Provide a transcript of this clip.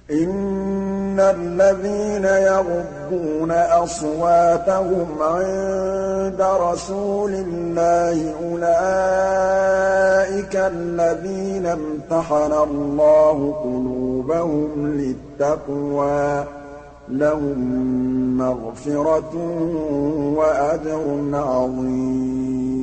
إِنَّ الَّذِينَ يَغُضُّونَ أَصْوَاتَهُمْ عِندَ رَسُولِ اللَّهِ أُولَٰئِكَ الَّذِينَ امْتَحَنَ اللَّهُ قُلُوبَهُمْ لِلتَّقْوَىٰ ۚ لَهُم مَّغْفِرَةٌ وَأَجْرٌ عَظِيمٌ